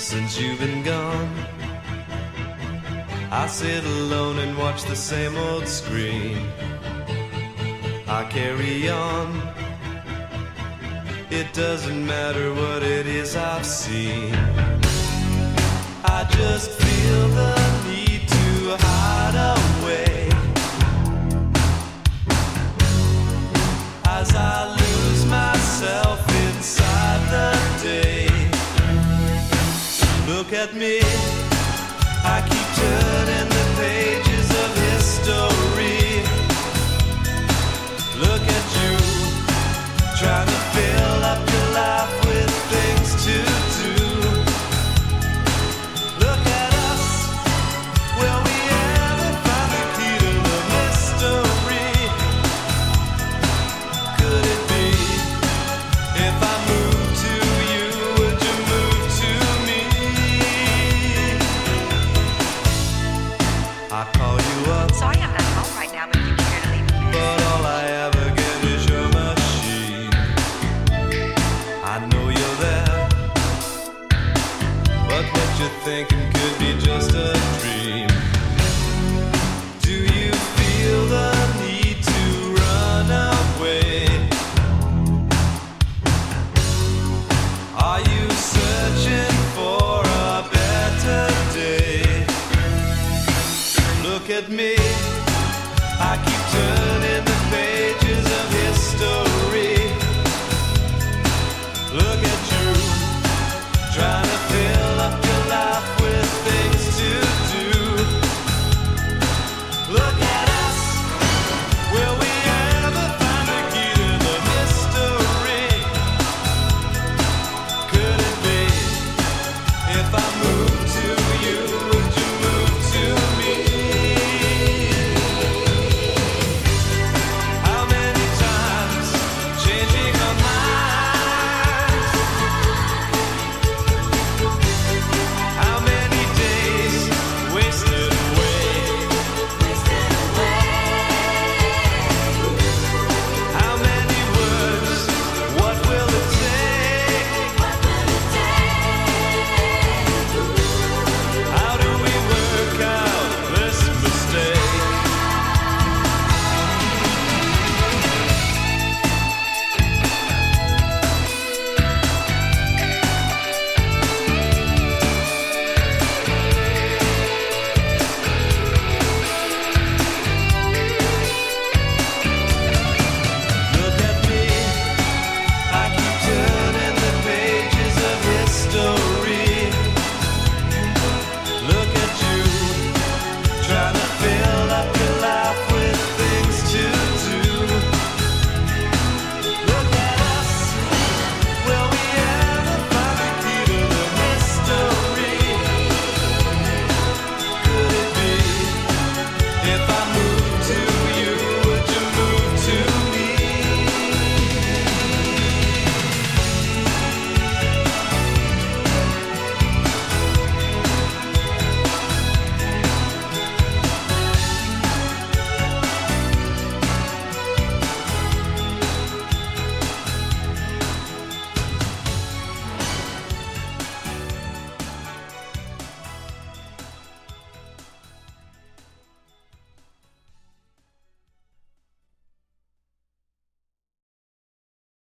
since you've been gone. I sit alone and watch the same old screen. I carry on. It doesn't matter what it is I've seen. I just feel the need to hide away as I lose myself inside the day. Look at me, I keep turning the pages of history. Look at you, trying to fill up your life with things to do. Look at us, will we ever find the key to the mystery? Could it be, if I move to you, would you move to me? I call you up. Sorry, I'm not home right now, but if you care to leave a message. But all I ever get is your machine. I know you're there, but what you're thinking could be just a dream. Do you feel the need to run away? Are you searching for a better day? Look at me, I keep turning the pages of history. Look